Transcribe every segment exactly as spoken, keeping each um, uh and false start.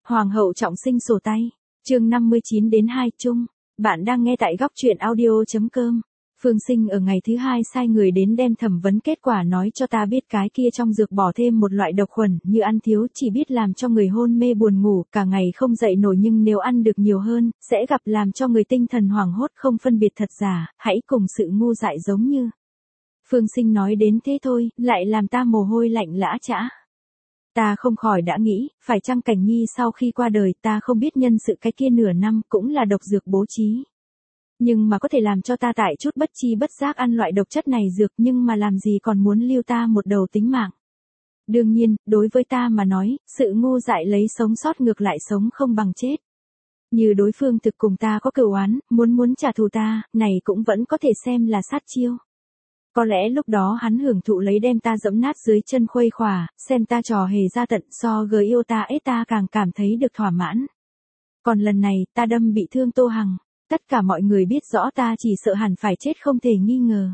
Hoàng hậu trọng sinh sổ tay. Chương năm mươi chín đến hai chung. Bạn đang nghe tại góc truyện audio chấm com. Phương Sinh ở ngày thứ hai sai người đến đem thẩm vấn kết quả nói cho ta biết cái kia trong dược bỏ thêm một loại độc khuẩn, như ăn thiếu chỉ biết làm cho người hôn mê buồn ngủ, cả ngày không dậy nổi, nhưng nếu ăn được nhiều hơn, sẽ gặp làm cho người tinh thần hoảng hốt không phân biệt thật giả, hãy cùng sự ngu dại giống như. Phương Sinh nói đến thế thôi, lại làm ta mồ hôi lạnh lã chã. Ta không khỏi đã nghĩ, phải chăng Cảnh Nhi sau khi qua đời ta không biết nhân sự cái kia nửa năm cũng là độc dược bố trí. Nhưng mà có thể làm cho ta tại chút bất chi bất giác ăn loại độc chất này dược, nhưng mà làm gì còn muốn lưu ta một đầu tính mạng. Đương nhiên, đối với ta mà nói, sự ngu dại lấy sống sót ngược lại sống không bằng chết. Như đối phương thực cùng ta có cừu oán, muốn muốn trả thù ta, này cũng vẫn có thể xem là sát chiêu. Có lẽ lúc đó hắn hưởng thụ lấy đem ta dẫm nát dưới chân khuây khỏa, xem ta trò hề ra tận, so gờ yêu ta ết ta càng cảm thấy được thỏa mãn. Còn lần này, ta đâm bị thương Tô Hằng. Tất cả mọi người biết rõ ta chỉ sợ hẳn phải chết không thể nghi ngờ.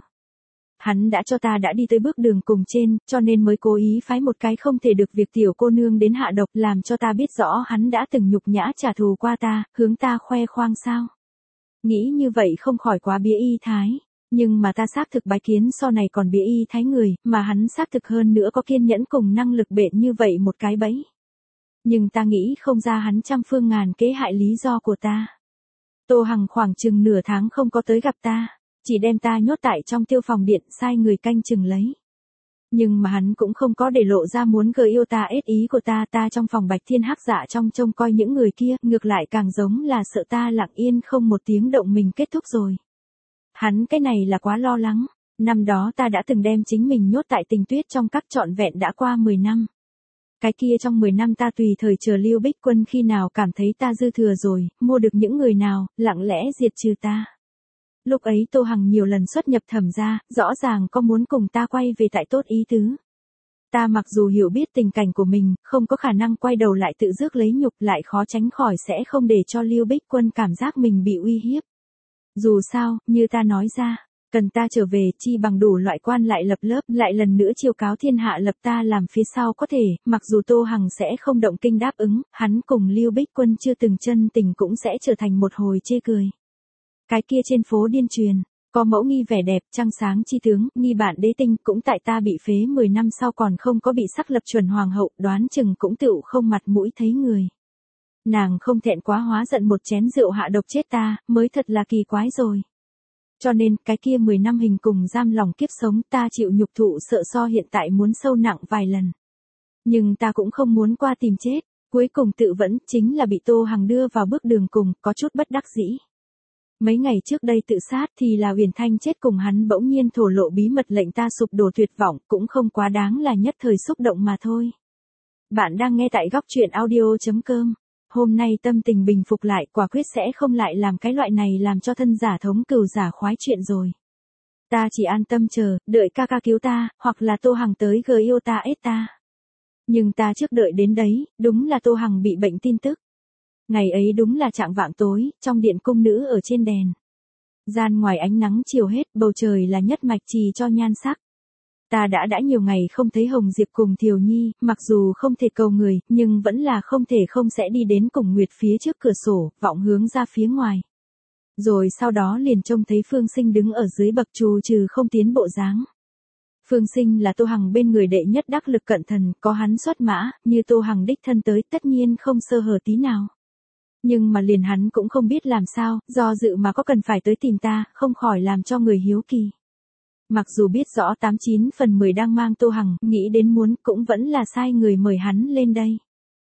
Hắn đã cho ta đã đi tới bước đường cùng trên, cho nên mới cố ý phái một cái không thể được việc tiểu cô nương đến hạ độc, làm cho ta biết rõ hắn đã từng nhục nhã trả thù qua ta, hướng ta khoe khoang sao. Nghĩ như vậy không khỏi quá bía y thái. Nhưng mà ta xác thực bái kiến so này còn bía y thái người, mà hắn xác thực hơn nữa có kiên nhẫn cùng năng lực bện như vậy một cái bẫy. Nhưng ta nghĩ không ra hắn trăm phương ngàn kế hại lý do của ta. Tô Hằng khoảng chừng nửa tháng không có tới gặp ta, chỉ đem ta nhốt tại trong tiêu phòng điện sai người canh chừng lấy. Nhưng mà hắn cũng không có để lộ ra muốn gợi yêu ta ết ý của ta, ta trong phòng bạch thiên hắc dạ trong trông coi những người kia, ngược lại càng giống là sợ ta lặng yên không một tiếng động mình kết thúc rồi. Hắn cái này là quá lo lắng, năm đó ta đã từng đem chính mình nhốt tại Tình Tuyết trong các trọn vẹn đã qua mười năm. Cái kia trong mười năm ta tùy thời chờ Lưu Bích Quân khi nào cảm thấy ta dư thừa rồi, mua được những người nào, lặng lẽ diệt trừ ta. Lúc ấy Tô Hằng nhiều lần xuất nhập thẩm ra, rõ ràng có muốn cùng ta quay về tại tốt ý tứ. Ta mặc dù hiểu biết tình cảnh của mình, không có khả năng quay đầu lại tự rước lấy nhục, lại khó tránh khỏi sẽ không để cho Lưu Bích Quân cảm giác mình bị uy hiếp. Dù sao, như ta nói ra, cần ta trở về chi bằng đủ loại quan lại lập lớp, lại lần nữa chiêu cáo thiên hạ lập ta làm phía sau có thể, mặc dù Tô Hằng sẽ không động kinh đáp ứng, hắn cùng Lưu Bích Quân chưa từng chân tình cũng sẽ trở thành một hồi chê cười. Cái kia trên phố điên truyền, có mẫu nghi vẻ đẹp, trăng sáng chi tướng, nghi bạn đế tinh, cũng tại ta bị phế mười năm sau còn không có bị sắc lập chuẩn hoàng hậu, đoán chừng cũng tựu không mặt mũi thấy người. Nàng không thẹn quá hóa giận một chén rượu hạ độc chết ta, mới thật là kỳ quái rồi. Cho nên, cái kia mười năm hình cùng giam lòng kiếp sống ta chịu nhục thụ sợ so hiện tại muốn sâu nặng vài lần. Nhưng ta cũng không muốn qua tìm chết, cuối cùng tự vẫn chính là bị Tô Hằng đưa vào bước đường cùng, có chút bất đắc dĩ. Mấy ngày trước đây tự sát thì là Huyền Thanh chết cùng hắn bỗng nhiên thổ lộ bí mật lệnh ta sụp đổ tuyệt vọng, cũng không quá đáng là nhất thời xúc động mà thôi. Bạn đang nghe tại góc truyện audio chấm com. Hôm nay tâm tình bình phục lại, quả quyết sẽ không lại làm cái loại này làm cho thân giả thống cừu giả khoái chuyện rồi. Ta chỉ an tâm chờ, đợi ca ca cứu ta, hoặc là Tô Hằng tới gờ yêu ta ết ta. Nhưng ta trước đợi đến đấy, đúng là Tô Hằng bị bệnh tin tức. Ngày ấy đúng là trạng vạng tối, trong điện cung nữ ở trên đèn. Gian ngoài ánh nắng chiều hết, bầu trời là nhất mạch trì cho nhan sắc. Ta đã đã nhiều ngày không thấy Hồng Diệp cùng Thiều Nhi, mặc dù không thể cầu người, nhưng vẫn là không thể không sẽ đi đến cùng Nguyệt phía trước cửa sổ, vọng hướng ra phía ngoài. Rồi sau đó liền trông thấy Phương Sinh đứng ở dưới bậc trù trừ không tiến bộ dáng. Phương Sinh là Tô Hằng bên người đệ nhất đắc lực cận thần, có hắn xuất mã, như Tô Hằng đích thân tới tất nhiên không sơ hở tí nào. Nhưng mà liền hắn cũng không biết làm sao, do dự mà có cần phải tới tìm ta, không khỏi làm cho người hiếu kỳ. Mặc dù biết rõ tám chín phần mười đang mang Tô Hằng, nghĩ đến muốn cũng vẫn là sai người mời hắn lên đây.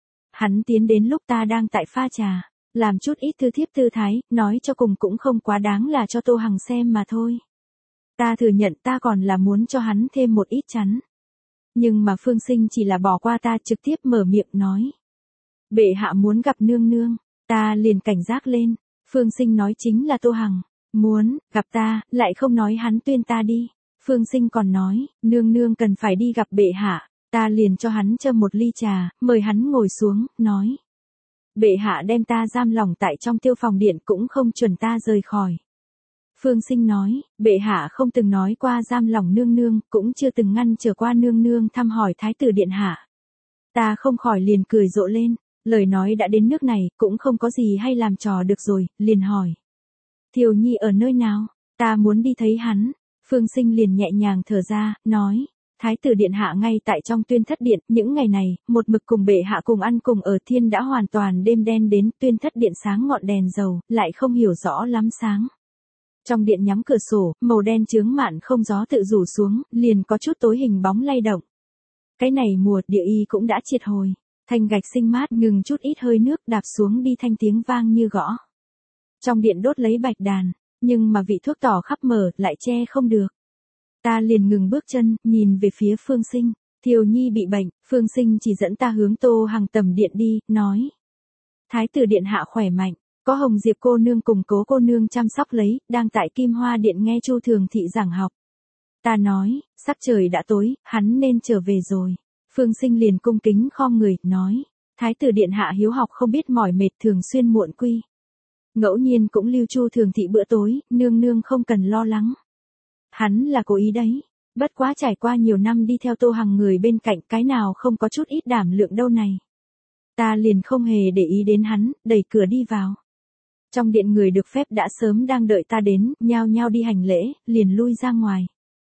Hắn tiến đến lúc ta đang tại pha trà, làm chút ít thư thiếp tư thái, nói cho cùng cũng không quá đáng là cho Tô Hằng xem mà thôi. Ta thừa nhận ta còn là muốn cho hắn thêm một ít chắn. Nhưng mà Phương Sinh chỉ là bỏ qua ta trực tiếp mở miệng nói. Bệ hạ muốn gặp nương nương, ta liền cảnh giác lên, Phương Sinh nói chính là Tô Hằng. Muốn, gặp ta, lại không nói hắn tuyên ta đi. Phương Sinh còn nói, nương nương cần phải đi gặp bệ hạ, ta liền cho hắn châm một ly trà, mời hắn ngồi xuống, nói. Bệ hạ đem ta giam lỏng tại trong tiêu phòng điện cũng không chuẩn ta rời khỏi. Phương Sinh nói, bệ hạ không từng nói qua giam lỏng nương nương, cũng chưa từng ngăn trở qua nương nương thăm hỏi thái tử điện hạ. Ta không khỏi liền cười rộ lên, Lời nói đã đến nước này, cũng không có gì hay làm trò được rồi, liền hỏi. Thiều Nhi ở nơi nào? Ta muốn đi thấy hắn. Phương Sinh liền nhẹ nhàng thở ra, nói. Thái tử điện hạ ngay tại trong tuyên thất điện, những ngày này, một mực cùng bệ hạ cùng ăn cùng ở thiên đã hoàn toàn đêm đen đến, tuyên thất điện sáng ngọn đèn dầu, lại không hiểu rõ lắm sáng. Trong điện nhắm cửa sổ, màu đen chướng mạn không gió tự rủ xuống, liền có chút tối hình bóng lay động. Cái này mùa địa y cũng đã triệt hồi, thanh gạch sinh mát ngừng chút ít hơi nước đạp xuống đi thanh tiếng vang như gõ. Trong điện đốt lấy bạch đàn, nhưng mà vị thuốc tỏ khắp mở lại che không được. Ta liền ngừng bước chân, nhìn về phía Phương Sinh. Thiều Nhi bị bệnh, Phương Sinh chỉ dẫn ta hướng Tô Hằng tầm điện đi, nói. Thái tử điện hạ khỏe mạnh, có Hồng Diệp cô nương cùng Cố cô nương chăm sóc lấy, đang tại Kim Hoa điện nghe Chu Thường thị giảng học. Ta nói, sắc trời đã tối, hắn nên trở về rồi. Phương Sinh liền cung kính khom người, nói. Thái tử điện hạ hiếu học không biết mỏi mệt thường xuyên muộn quy. Ngẫu nhiên cũng lưu Chu Thường thị bữa tối, nương nương không cần lo lắng. Hắn là cố ý đấy. Bất quá trải qua nhiều năm đi theo Tô Hằng người bên cạnh, cái nào không có chút ít đảm lượng đâu này. Ta liền không hề để ý đến hắn, đẩy cửa đi vào. Trong điện người được phép đã sớm đang đợi ta đến, nhao nhao đi hành lễ, liền lui ra ngoài.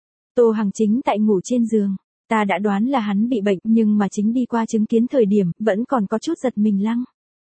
Tô Hằng chính tại ngủ trên giường. Ta đã đoán là hắn bị bệnh, nhưng mà chính đi qua chứng kiến thời điểm, vẫn còn có chút giật mình lăng.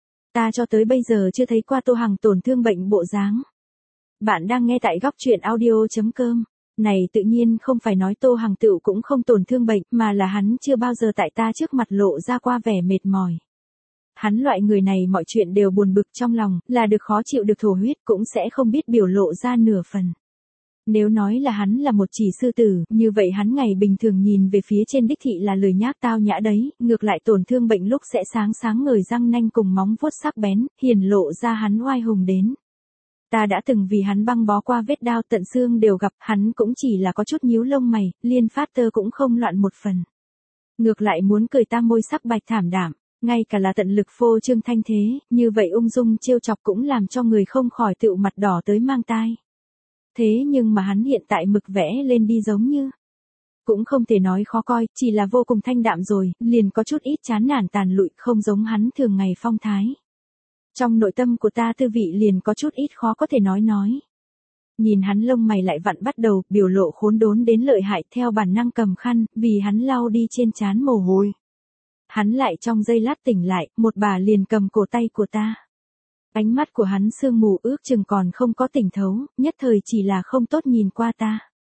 Ta cho tới bây giờ chưa thấy qua Tô Hằng tổn thương bệnh bộ dáng. Bạn đang nghe tại góc truyện audio chấm com. Này tự nhiên không phải nói Tô Hằng tựu cũng không tổn thương bệnh, mà là hắn chưa bao giờ tại ta trước mặt lộ ra qua vẻ mệt mỏi. Hắn loại người này mọi chuyện đều buồn bực trong lòng, là được khó chịu được thổ huyết cũng sẽ không biết biểu lộ ra nửa phần. Nếu nói là hắn là một chỉ sư tử, như vậy hắn ngày bình thường nhìn về phía trên đích thị là lười nhác tao nhã đấy, ngược lại tổn thương bệnh lúc sẽ sáng sáng ngời răng nanh cùng móng vuốt sắc bén, hiển lộ ra hắn oai hùng đến. Ta đã từng vì hắn băng bó qua vết đao tận xương đều gặp, hắn cũng chỉ là có chút nhíu lông mày, liên phát tơ cũng không loạn một phần. Ngược lại muốn cười ta môi sắc bạch thảm đảm, ngay cả là tận lực phô trương thanh thế, như vậy ung dung trêu chọc cũng làm cho người không khỏi tựu mặt đỏ tới mang tai. Thế nhưng mà hắn hiện tại mực vẽ lên đi giống như, cũng không thể nói khó coi, chỉ là vô cùng thanh đạm rồi, liền có chút ít chán nản tàn lụi, không giống hắn thường ngày phong thái. Trong nội tâm của ta tư vị liền có chút ít khó có thể nói nói. Nhìn hắn lông mày lại vặn bắt đầu, biểu lộ khốn đốn đến lợi hại, theo bản năng cầm khăn, vì hắn lau đi trên trán mồ hôi. Hắn lại trong giây lát tỉnh lại, một bà liền cầm cổ tay của ta. Ánh mắt của hắn sương mù ước chừng còn không có tỉnh thấu, nhất thời chỉ là không tốt nhìn qua ta.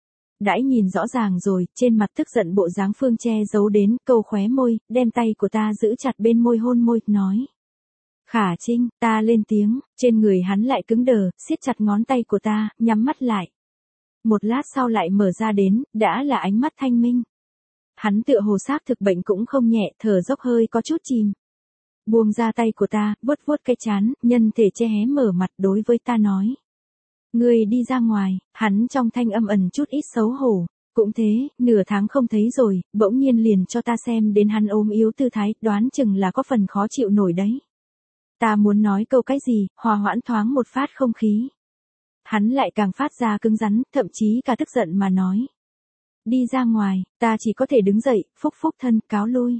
Đãi nhìn rõ ràng rồi, trên mặt tức giận bộ dáng Phương che giấu đến, câu khóe môi, đem tay của ta giữ chặt bên môi hôn môi, nói. Khả Trinh, ta lên tiếng, trên người hắn lại cứng đờ, siết chặt ngón tay của ta, nhắm mắt lại. Một lát sau lại mở ra đến, đã là ánh mắt thanh minh. Hắn tựa hồ xác thực bệnh cũng không nhẹ, thở dốc hơi có chút chìm. Buông ra tay của ta, vuốt vuốt cái chán, nhân thể che hé mở mặt đối với ta nói. Ngươi đi ra ngoài, hắn trong thanh âm ẩn chút ít xấu hổ. Cũng thế, nửa tháng không thấy rồi, bỗng nhiên liền cho ta xem đến hắn ốm yếu tư thái, đoán chừng là có phần khó chịu nổi đấy. Ta muốn nói câu cái gì, hòa hoãn thoáng một phát không khí. Hắn lại càng phát ra cứng rắn, thậm chí cả tức giận mà nói. Đi ra ngoài, ta chỉ có thể đứng dậy, phúc phúc thân, cáo lui.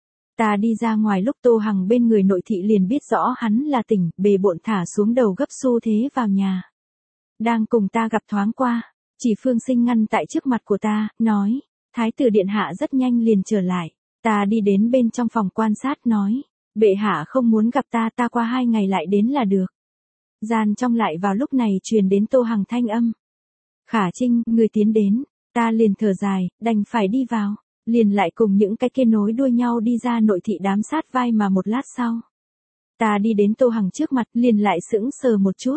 Ta đi ra ngoài lúc Tô Hằng bên người nội thị liền biết rõ hắn là tỉnh, bề bộn thả xuống đầu gấp xu thế vào nhà. Đang cùng ta gặp thoáng qua, chỉ Phương Sinh ngăn tại trước mặt của ta, nói. Thái tử điện hạ rất nhanh liền trở lại. Ta đi đến bên trong phòng quan sát nói. Bệ hạ không muốn gặp ta, ta qua hai ngày lại đến là được. Gian trong lại vào lúc này truyền đến Tô Hằng thanh âm. Khả Trinh, người tiến đến, ta liền thở dài, đành phải đi vào, liền lại cùng những cái kia nối đuôi nhau đi ra nội thị đám sát vai mà một lát sau. Ta đi đến Tô Hằng trước mặt, liền lại sững sờ một chút.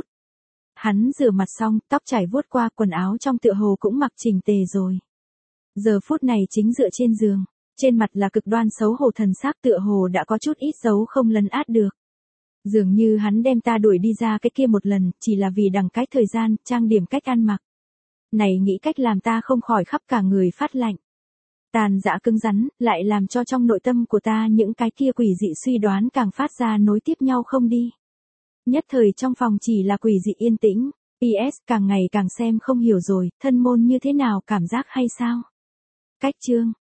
Hắn rửa mặt xong, tóc chải vuốt qua, quần áo trong tựa hồ cũng mặc chỉnh tề rồi. Giờ phút này chính dựa trên giường. Trên mặt là cực đoan xấu hổ, thần sắc tựa hồ đã có chút ít dấu không lấn át được. Dường như hắn đem ta đuổi đi ra cái kia một lần, chỉ là vì đằng cách thời gian, trang điểm cách ăn mặc. Này nghĩ cách làm ta không khỏi khắp cả người phát lạnh. Tàn dã cứng rắn, lại làm cho trong nội tâm của ta những cái kia quỷ dị suy đoán càng phát ra nối tiếp nhau không đi. Nhất thời trong phòng chỉ là quỷ dị yên tĩnh, pê ét càng ngày càng xem không hiểu rồi, thân môn như thế nào cảm giác hay sao? Cách chương.